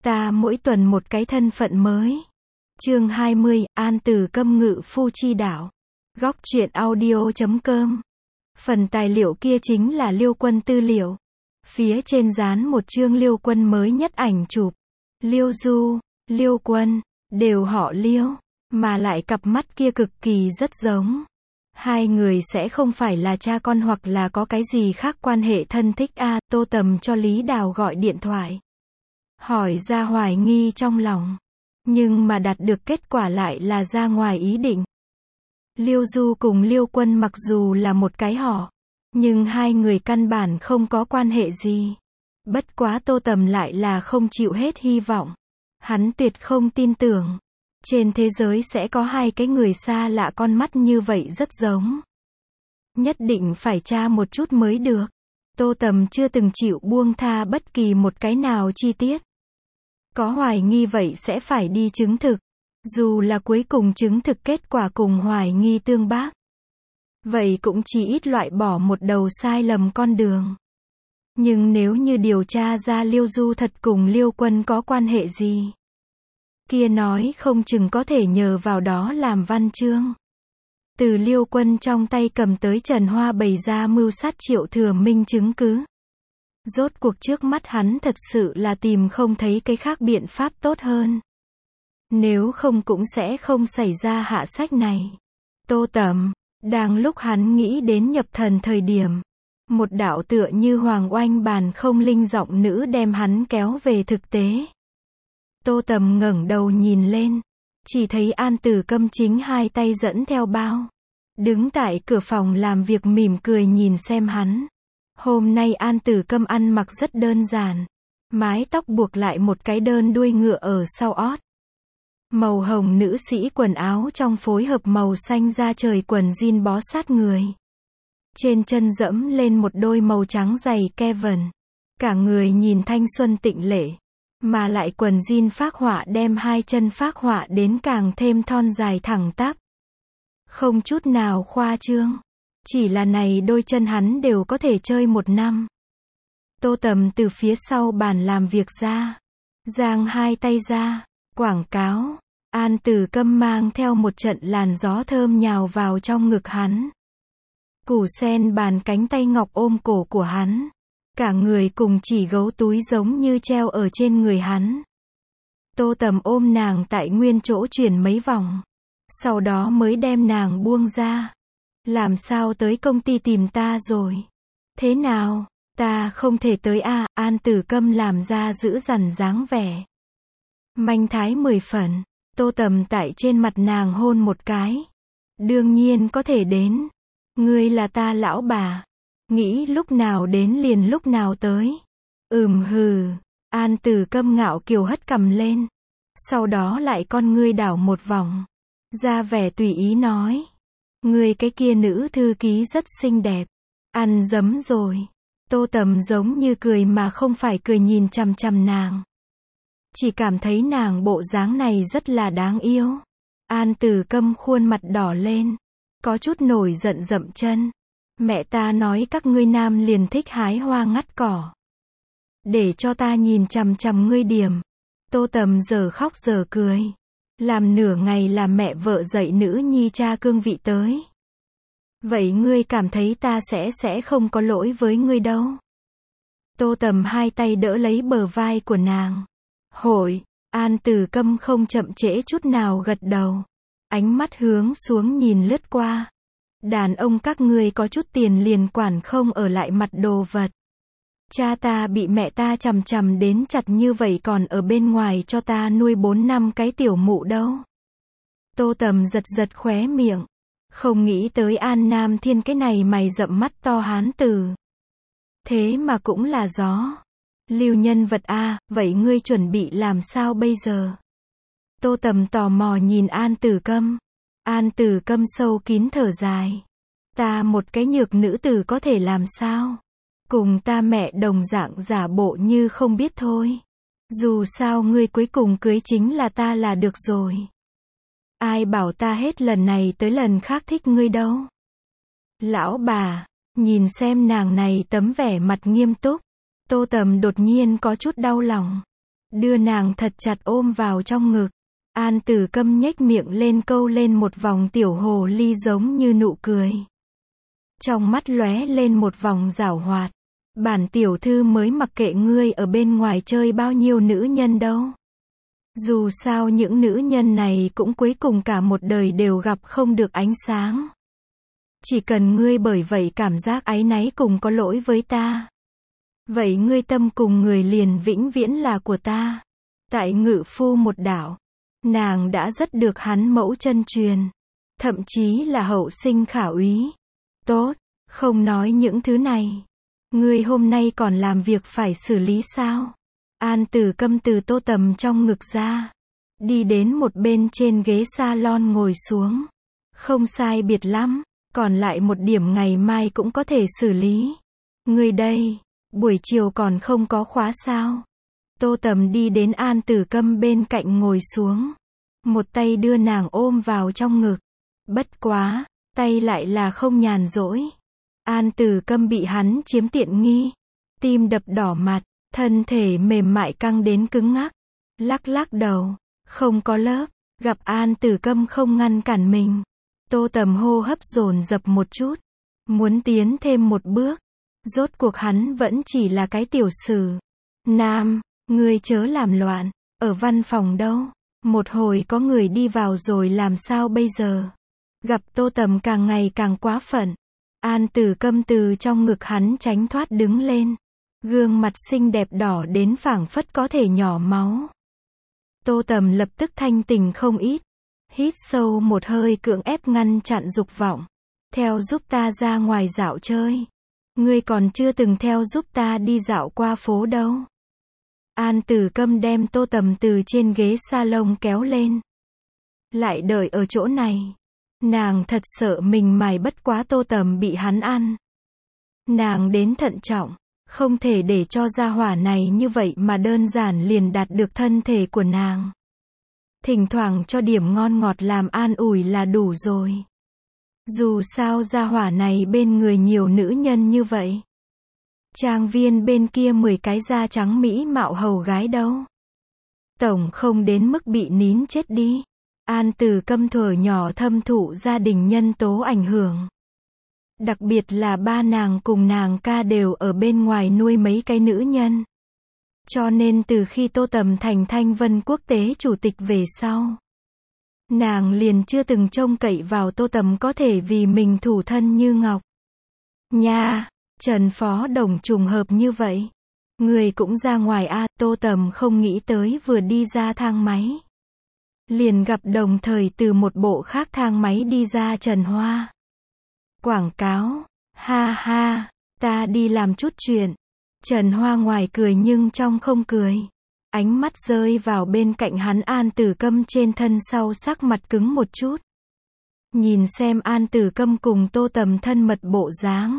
Ta mỗi tuần một cái thân phận mới. Chương 20, An Tử Câm ngự phu chi đạo. Góc truyện audio.com. Phần tài liệu kia chính là Liêu Quân tư liệu. Phía trên dán một chương Liêu Quân mới nhất ảnh chụp. Liêu Du, Liêu Quân, đều họ Liêu, mà lại cặp mắt kia cực kỳ rất giống. Hai người sẽ không phải là cha con hoặc là có cái gì khác quan hệ thân thích a. Tô Tầm cho Lý Đào gọi điện thoại. Hỏi ra hoài nghi trong lòng. Nhưng mà đạt được kết quả lại là ra ngoài ý định. Liêu Du cùng Liêu Quân mặc dù là một cái họ, nhưng hai người căn bản không có quan hệ gì. Bất quá Tô Tầm lại là không chịu hết hy vọng. Hắn tuyệt không tin tưởng. Trên thế giới sẽ có hai cái người xa lạ con mắt như vậy rất giống. Nhất định phải tra một chút mới được. Tô Tầm chưa từng chịu buông tha bất kỳ một cái nào chi tiết. Có hoài nghi vậy sẽ phải đi chứng thực. Dù là cuối cùng chứng thực kết quả cùng hoài nghi tương bác. Vậy cũng chỉ ít loại bỏ một đầu sai lầm con đường. Nhưng nếu như điều tra ra Liêu Du thật cùng Liêu Quân có quan hệ gì, kia nói không chừng có thể nhờ vào đó làm văn chương. Từ Liêu Quân trong tay cầm tới Trần Hoa bày ra mưu sát Triệu Thừa Minh chứng cứ. Rốt cuộc trước mắt hắn thật sự là tìm không thấy cái khác biện pháp tốt hơn. Nếu không cũng sẽ không xảy ra hạ sách này. Tô Tầm, đang lúc hắn nghĩ đến nhập thần thời điểm, một đạo tựa như hoàng oanh bàn không linh giọng nữ đem hắn kéo về thực tế. Tô Tầm ngẩng đầu nhìn lên, chỉ thấy An Tử Câm chính hai tay dẫn theo bao, đứng tại cửa phòng làm việc mỉm cười nhìn xem hắn. Hôm nay An Tử Câm ăn mặc rất đơn giản, mái tóc buộc lại một cái đơn đuôi ngựa ở sau ót. Màu hồng nữ sĩ quần áo trong phối hợp màu xanh da trời quần jean bó sát người. Trên chân dẫm lên một đôi màu trắng giày Kevin. Cả người nhìn thanh xuân tịnh lệ. Mà lại quần jean phác họa đem hai chân phác họa đến càng thêm thon dài thẳng tắp. Không chút nào khoa trương. Chỉ là này đôi chân hắn đều có thể chơi một năm. Tô Tầm từ phía sau bàn làm việc ra. Giang hai tay ra. Quảng cáo. An Tử Câm mang theo một trận làn gió thơm nhào vào trong ngực hắn. Củ sen bàn cánh tay ngọc ôm cổ của hắn. Cả người cùng chỉ gấu túi giống như treo ở trên người hắn. Tô Tầm ôm nàng tại nguyên chỗ chuyển mấy vòng. Sau đó mới đem nàng buông ra. Làm sao tới công ty tìm ta rồi? Thế nào? Ta không thể tới a. An Tử Câm làm ra giữ dằn dáng vẻ. Manh thái 10 phần. Tô Tầm tại trên mặt nàng hôn một cái. Đương nhiên có thể đến. Ngươi là ta lão bà. Nghĩ lúc nào đến liền lúc nào tới. Hừ. An Tử Câm ngạo kiều hất cằm lên. Sau đó lại con ngươi đảo một vòng. Ra vẻ tùy ý nói. Ngươi cái kia nữ thư ký rất xinh đẹp. Ăn dấm rồi. Tô Tầm giống như cười mà không phải cười nhìn chằm chằm nàng. Chỉ cảm thấy nàng bộ dáng này rất là đáng yêu. An Tử Câm khuôn mặt đỏ lên. Có chút nổi giận dậm chân. Mẹ ta nói các ngươi nam liền thích hái hoa ngắt cỏ. Để cho ta nhìn chằm chằm ngươi điểm. Tô Tầm giờ khóc giờ cười. Làm nửa ngày là mẹ vợ dạy nữ nhi cha cương vị tới. Vậy ngươi cảm thấy ta sẽ không có lỗi với ngươi đâu. Tô Tầm hai tay đỡ lấy bờ vai của nàng. Hội, An Tử Câm không chậm trễ chút nào gật đầu. Ánh mắt hướng xuống nhìn lướt qua. Đàn ông các ngươi có chút tiền liền quản không ở lại mặt đồ vật. Cha ta bị mẹ ta chằm chằm đến chặt như vậy còn ở bên ngoài cho ta nuôi 4 năm cái tiểu mụ đâu. Tô Tầm giật giật khóe miệng. Không nghĩ tới An Nam Thiên cái này mày rậm mắt to hán tử. Thế mà cũng là gió. Lưu nhân vật a, vậy ngươi chuẩn bị làm sao bây giờ? Tô Tầm tò mò nhìn An Tử Câm. An Tử Câm sâu kín thở dài. Ta một cái nhược nữ tử có thể làm sao? Cùng ta mẹ đồng dạng giả bộ như không biết thôi. Dù sao ngươi cuối cùng cưới chính là ta là được rồi. Ai bảo ta hết lần này tới lần khác thích ngươi đâu. Lão bà, nhìn xem nàng này tấm vẻ mặt nghiêm túc. Tô Tầm đột nhiên có chút đau lòng. đưa nàng thật chặt ôm vào trong ngực. An Tử Câm nhếch miệng lên câu lên một vòng tiểu hồ ly giống như nụ cười. Trong mắt lóe lên một vòng giảo hoạt. Bản tiểu thư mới mặc kệ ngươi ở bên ngoài chơi bao nhiêu nữ nhân đâu. Dù sao những nữ nhân này cũng cuối cùng cả một đời đều gặp không được ánh sáng. Chỉ cần ngươi bởi vậy cảm giác áy náy cùng có lỗi với ta. Vậy ngươi tâm cùng người liền vĩnh viễn là của ta. Tại Ngự Phu một đảo, nàng đã rất được hắn mẫu chân truyền. Thậm chí là hậu sinh khả úy. Tốt, không nói những thứ này. Ngươi hôm nay còn làm việc phải xử lý sao? An Tử Câm từ Tô Tầm trong ngực ra. Đi đến một bên trên ghế salon ngồi xuống. Không sai biệt lắm, còn lại một điểm ngày mai cũng có thể xử lý. Ngươi đây, buổi chiều còn không có khóa sao? Tô Tầm đi đến An Tử Câm bên cạnh ngồi xuống. Một tay đưa nàng ôm vào trong ngực. Bất quá, tay lại là không nhàn rỗi. An Tử Câm bị hắn chiếm tiện nghi. Tim đập đỏ mặt, thân thể mềm mại căng đến cứng ngắc. Lắc lắc đầu, không có lớp. Gặp An Tử Câm không ngăn cản mình. Tô Tầm hô hấp dồn dập một chút. Muốn tiến thêm một bước. Rốt cuộc hắn vẫn chỉ là cái tiểu sử. Nam, ngươi chớ làm loạn. Ở văn phòng đâu? Một hồi có người đi vào rồi làm sao bây giờ? Gặp Tô Tầm càng ngày càng quá phận. An Tử Câm từ trong ngực hắn tránh thoát đứng lên. Gương mặt xinh đẹp đỏ đến phảng phất có thể nhỏ máu. Tô Tầm lập tức thanh tỉnh không ít. Hít sâu một hơi cưỡng ép ngăn chặn dục vọng. Theo giúp ta ra ngoài dạo chơi. Ngươi còn chưa từng theo giúp ta đi dạo qua phố đâu. An Tử Câm đem Tô Tầm từ trên ghế salon kéo lên. Lại đợi ở chỗ này. Nàng thật sợ mình mài bất quá Tô Tầm bị hắn ăn. Nàng đến thận trọng. Không thể để cho gia hỏa này như vậy mà đơn giản liền đạt được thân thể của nàng. Thỉnh thoảng cho điểm ngon ngọt làm an ủi là đủ rồi. Dù sao gia hỏa này bên người nhiều nữ nhân như vậy. Trang viên bên kia 10 cái da trắng mỹ mạo hầu gái đâu. Tổng không đến mức bị nín chết đi. An Tử Câm thuở nhỏ thâm thụ gia đình nhân tố ảnh hưởng. Đặc biệt là ba nàng cùng nàng ca đều ở bên ngoài nuôi mấy cái nữ nhân. Cho nên từ khi Tô Tầm thành Thanh Vân Quốc tế chủ tịch về sau, nàng liền chưa từng trông cậy vào Tô Tầm có thể vì mình thủ thân như ngọc. Nha, Trần Phó Đồng trùng hợp như vậy. Người cũng ra ngoài a. Tô Tầm không nghĩ tới vừa đi ra thang máy. Liền gặp đồng thời từ một bộ khác thang máy đi ra Trần Hoa. Quảng cáo, ha ha, ta đi làm chút chuyện. Trần Hoa ngoài cười nhưng trong không cười. Ánh mắt rơi vào bên cạnh hắn An Tử Câm trên thân sau sắc mặt cứng một chút. Nhìn xem An Tử Câm cùng Tô Tầm thân mật bộ dáng.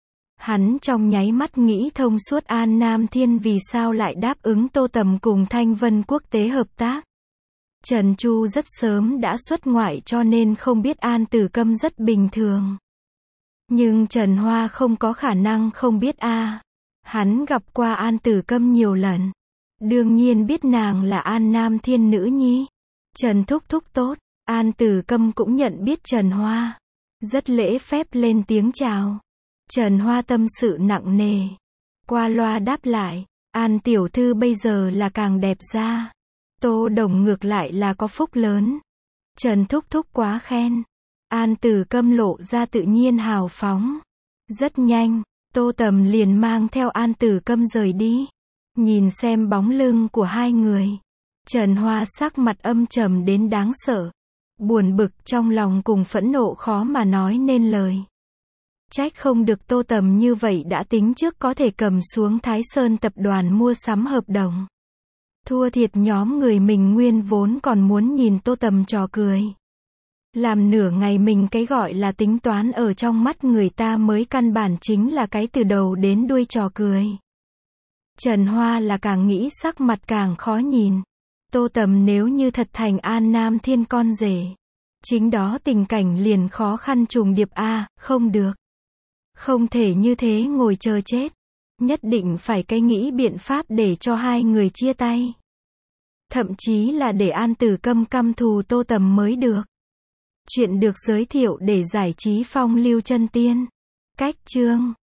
Hắn trong nháy mắt nghĩ thông suốt An Nam Thiên vì sao lại đáp ứng Tô Tầm cùng Thanh Vân Quốc tế hợp tác. Trần Chu rất sớm đã xuất ngoại cho nên không biết An Tử Câm rất bình thường. Nhưng Trần Hoa không có khả năng không biết a. Hắn gặp qua An Tử Câm nhiều lần. Đương nhiên biết nàng là An Nam Thiên nữ nhi. Trần Thúc Thúc tốt. An Tử Câm cũng nhận biết Trần Hoa. Rất lễ phép lên tiếng chào. Trần Hoa tâm sự nặng nề. Qua loa đáp lại. An tiểu thư bây giờ là càng đẹp ra. Tô Đồng ngược lại là có phúc lớn. Trần Thúc Thúc quá khen. An Tử Câm lộ ra tự nhiên hào phóng. Rất nhanh, Tô Tầm liền mang theo An Tử Câm rời đi. Nhìn xem bóng lưng của hai người. Trần Hoa sắc mặt âm trầm đến đáng sợ. Buồn bực trong lòng cùng phẫn nộ khó mà nói nên lời. Trách không được Tô Tầm như vậy đã tính trước có thể cầm xuống Thái Sơn tập đoàn mua sắm hợp đồng. Thua thiệt nhóm người mình nguyên vốn còn muốn nhìn Tô Tầm trò cười. Làm nửa ngày mình cái gọi là tính toán ở trong mắt người ta mới căn bản chính là cái từ đầu đến đuôi trò cười. Trần Hoa là càng nghĩ sắc mặt càng khó nhìn. Tô Tầm nếu như thật thành An Nam Thiên con rể. Chính đó tình cảnh liền khó khăn trùng điệp a, không được. Không thể như thế ngồi chờ chết. Nhất định phải cái nghĩ biện pháp để cho hai người chia tay. Thậm chí là để An Tử Câm căm thù Tô Tầm mới được. Chuyện được giới thiệu để giải trí phong lưu chân tiên. Cách chương